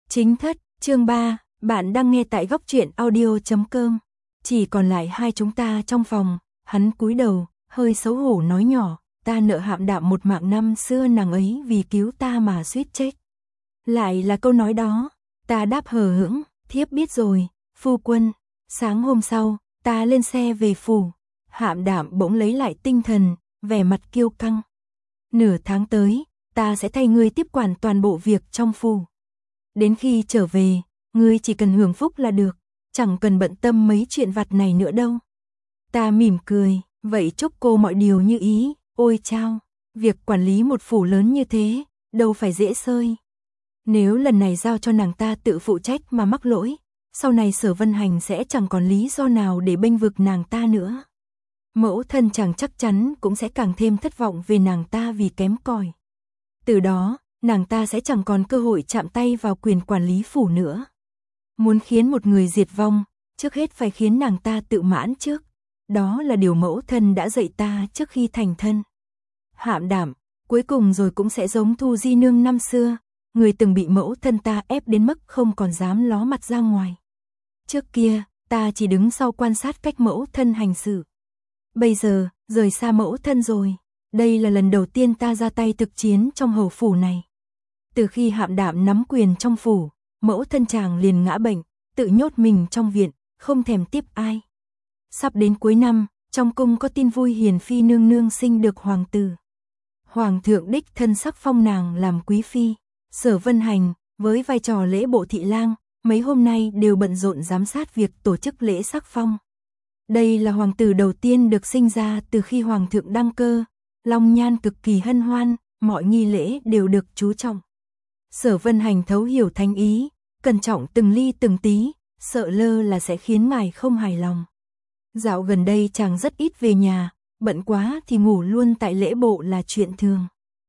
Chính thất, chương 3, bạn đang nghe tại góc truyện audio.com. Chỉ còn lại hai chúng ta trong phòng, hắn cúi đầu, hơi xấu hổ nói nhỏ, ta nợ Hạm Đạm một mạng năm xưa, nàng ấy vì cứu ta mà suýt chết. Lại là câu nói đó, ta đáp hờ hững, thiếp biết rồi, phu quân. Sáng hôm sau, ta lên xe về phủ, Hạm Đạm bỗng lấy lại tinh thần, vẻ mặt kiêu căng. Nửa tháng tới, ta sẽ thay ngươi tiếp quản toàn bộ việc trong phủ. Đến khi trở về, ngươi chỉ cần hưởng phúc là được, chẳng cần bận tâm mấy chuyện vặt này nữa đâu. Ta mỉm cười, vậy chúc cô mọi điều như ý. Ôi chao, việc quản lý một phủ lớn như thế, đâu phải dễ xơi. Nếu lần này giao cho nàng ta tự phụ trách mà mắc lỗi, sau này Sở Vân Hành sẽ chẳng còn lý do nào để bênh vực nàng ta nữa. Mẫu thân chàng chắc chắn cũng sẽ càng thêm thất vọng về nàng ta vì kém cỏi. Từ đó, nàng ta sẽ chẳng còn cơ hội chạm tay vào quyền quản lý phủ nữa. Muốn khiến một người diệt vong, trước hết phải khiến nàng ta tự mãn trước. Đó là điều mẫu thân đã dạy ta trước khi thành thân. Hạm Đạm, cuối cùng rồi cũng sẽ giống Thu Di Nương năm xưa, người từng bị mẫu thân ta ép đến mức không còn dám ló mặt ra ngoài. Trước kia, ta chỉ đứng sau quan sát cách mẫu thân hành xử. Bây giờ, rời xa mẫu thân rồi. Đây là lần đầu tiên ta ra tay thực chiến trong hầu phủ này. Từ khi Hạm Đạm nắm quyền trong phủ, mẫu thân chàng liền ngã bệnh, tự nhốt mình trong viện, không thèm tiếp ai. Sắp đến cuối năm, trong cung có tin vui Hiền Phi nương nương sinh được hoàng tử. Hoàng thượng đích thân sắc phong nàng làm quý phi. Sở Vân Hành, với vai trò lễ bộ thị lang, mấy hôm nay đều bận rộn giám sát việc tổ chức lễ sắc phong. Đây là hoàng tử đầu tiên được sinh ra từ khi hoàng thượng đăng cơ, long nhan cực kỳ hân hoan, mọi nghi lễ đều được chú trọng. Sở Vân Hành thấu hiểu thánh ý, cẩn trọng từng ly từng tí, sợ lơ là sẽ khiến ngài không hài lòng. Dạo gần đây chàng rất ít về nhà, bận quá thì ngủ luôn tại lễ bộ là chuyện thường.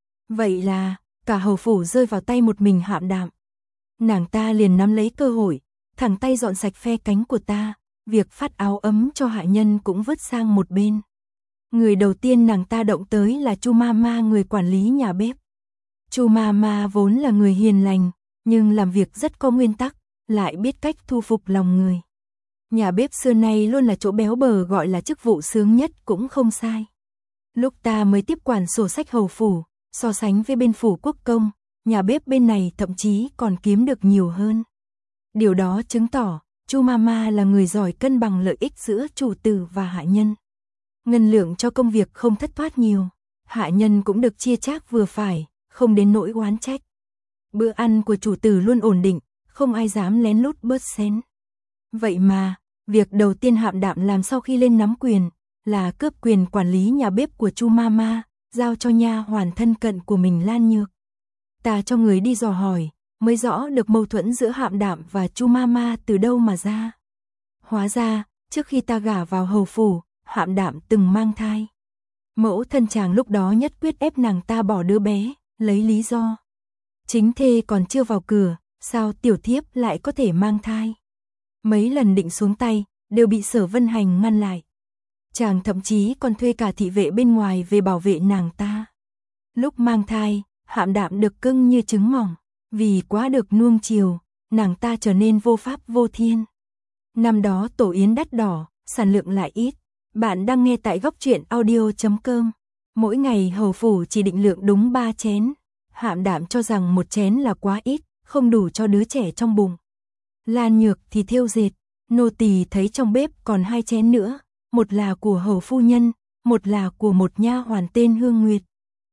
Vậy là, cả hầu phủ rơi vào tay một mình Hạm Đạm. Nàng ta liền nắm lấy cơ hội, thẳng tay dọn sạch phe cánh của ta, việc phát áo ấm cho hạ nhân cũng vứt sang một bên. Người đầu tiên nàng ta động tới là Chu Mama, người quản lý nhà bếp. Chu Mama vốn là người hiền lành, nhưng làm việc rất có nguyên tắc, lại biết cách thu phục lòng người. Nhà bếp xưa nay luôn là chỗ béo bở, gọi là chức vụ sướng nhất cũng không sai. Lúc ta mới tiếp quản sổ sách hầu phủ, so sánh với bên phủ quốc công, nhà bếp bên này thậm chí còn kiếm được nhiều hơn. Điều đó chứng tỏ, Chu Mama là người giỏi cân bằng lợi ích giữa chủ tử và hạ nhân. Ngân lượng cho công việc không thất thoát nhiều, hạ nhân cũng được chia chác vừa phải, không đến nỗi oán trách. Bữa ăn của chủ tử luôn ổn định, không ai dám lén lút bớt xén. Vậy mà, việc đầu tiên Hạm Đạm làm sau khi lên nắm quyền là cướp quyền quản lý nhà bếp của Chu Mama, giao cho nha hoàn thân cận của mình Lan Nhược. Ta cho người đi dò hỏi, mới rõ được mâu thuẫn giữa Hạm Đạm và Chu Mama từ đâu mà ra. Hóa ra, trước khi ta gả vào hầu phủ, Hạm Đạm từng mang thai. Mẫu thân chàng lúc đó nhất quyết ép nàng ta bỏ đứa bé, lấy lý do chính thê còn chưa vào cửa, sao tiểu thiếp lại có thể mang thai. Mấy lần định xuống tay, đều bị Sở Vân Hành ngăn lại. Chàng thậm chí còn thuê cả thị vệ bên ngoài về bảo vệ nàng ta. Lúc mang thai, Hạm Đạm được cưng như trứng mỏng, vì quá được nuông chiều, nàng ta trở nên vô pháp vô thiên. Năm đó tổ yến đắt đỏ, sản lượng lại ít. Bạn đang nghe tại góc truyện audio.com. Mỗi ngày hầu phủ chỉ định lượng đúng 3 chén. Hạm Đạm cho rằng một chén là quá ít, không đủ cho đứa trẻ trong bụng. Lan Nhược thì thêu dệt, nô tỳ thấy trong bếp còn 2 chén nữa, một là của hầu phu nhân, một là của một nha hoàn tên Hương Nguyệt.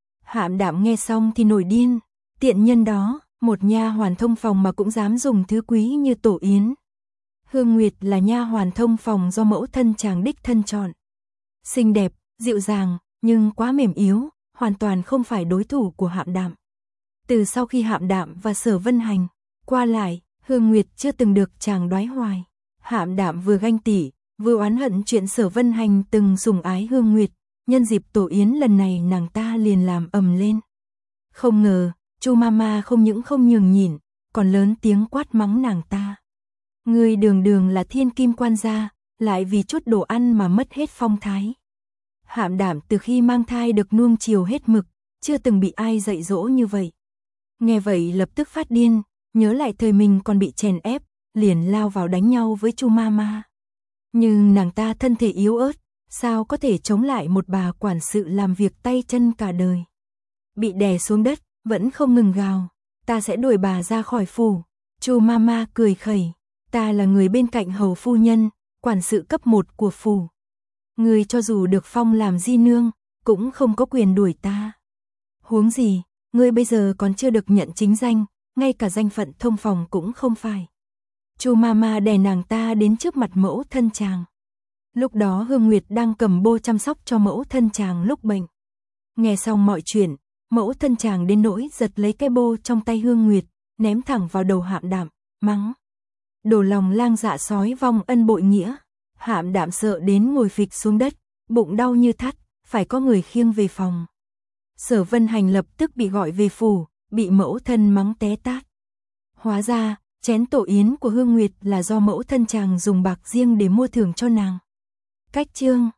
Hạm Đạm nghe xong thì nổi điên, tiện nhân đó, một nha hoàn thông phòng mà cũng dám dùng thứ quý như tổ yến. Hương Nguyệt là nha hoàn thông phòng do mẫu thân chàng đích thân chọn. Xinh đẹp, dịu dàng, nhưng quá mềm yếu, hoàn toàn không phải đối thủ của Hạm Đạm. Từ sau khi Hạm Đạm và Sở Vân Hành qua lại, Hương Nguyệt chưa từng được chàng đoái hoài. Hạm Đạm vừa ganh tị, vừa oán hận chuyện Sở Vân Hành từng sủng ái Hương Nguyệt, nhân dịp tổ yến lần này nàng ta liền làm ầm lên. Không ngờ, Chu Mama không những không nhường nhịn, còn lớn tiếng quát mắng nàng ta. Người đường đường là thiên kim quan gia, lại vì chút đồ ăn mà mất hết phong thái. Hạm Đạm từ khi mang thai được nuông chiều hết mực, chưa từng bị ai dạy dỗ như vậy. Nghe vậy lập tức phát điên, nhớ lại thời mình còn bị chèn ép, liền lao vào đánh nhau với Chu Mama. Nhưng nàng ta thân thể yếu ớt, sao có thể chống lại một bà quản sự làm việc tay chân cả đời. Bị đè xuống đất, vẫn không ngừng gào, ta sẽ đuổi bà ra khỏi phủ. Chu Mama cười khẩy, ta là người bên cạnh hầu phu nhân, quản sự cấp 1 của phủ. Ngươi cho dù được phong làm di nương, cũng không có quyền đuổi ta. Huống gì, ngươi bây giờ còn chưa được nhận chính danh, ngay cả danh phận thông phòng cũng không phải. Chu Mama đè nàng ta đến trước mặt mẫu thân chàng. Lúc đó Hương Nguyệt đang cầm bô chăm sóc cho mẫu thân chàng lúc bệnh. Nghe xong mọi chuyện, mẫu thân chàng đến nỗi giật lấy cái bô trong tay Hương Nguyệt, ném thẳng vào đầu Hạm Đạm, mắng. Đổ lòng lang dạ sói vong ân bội nghĩa. Hạm Đạm sợ đến ngồi phịch xuống đất, bụng đau như thắt, phải có người khiêng về phòng. Sở Vân Hành lập tức bị gọi về phủ, bị mẫu thân mắng té tát. Hóa ra, chén tổ yến của Hương Nguyệt là do mẫu thân chàng dùng bạc riêng để mua thưởng cho nàng. Cách chương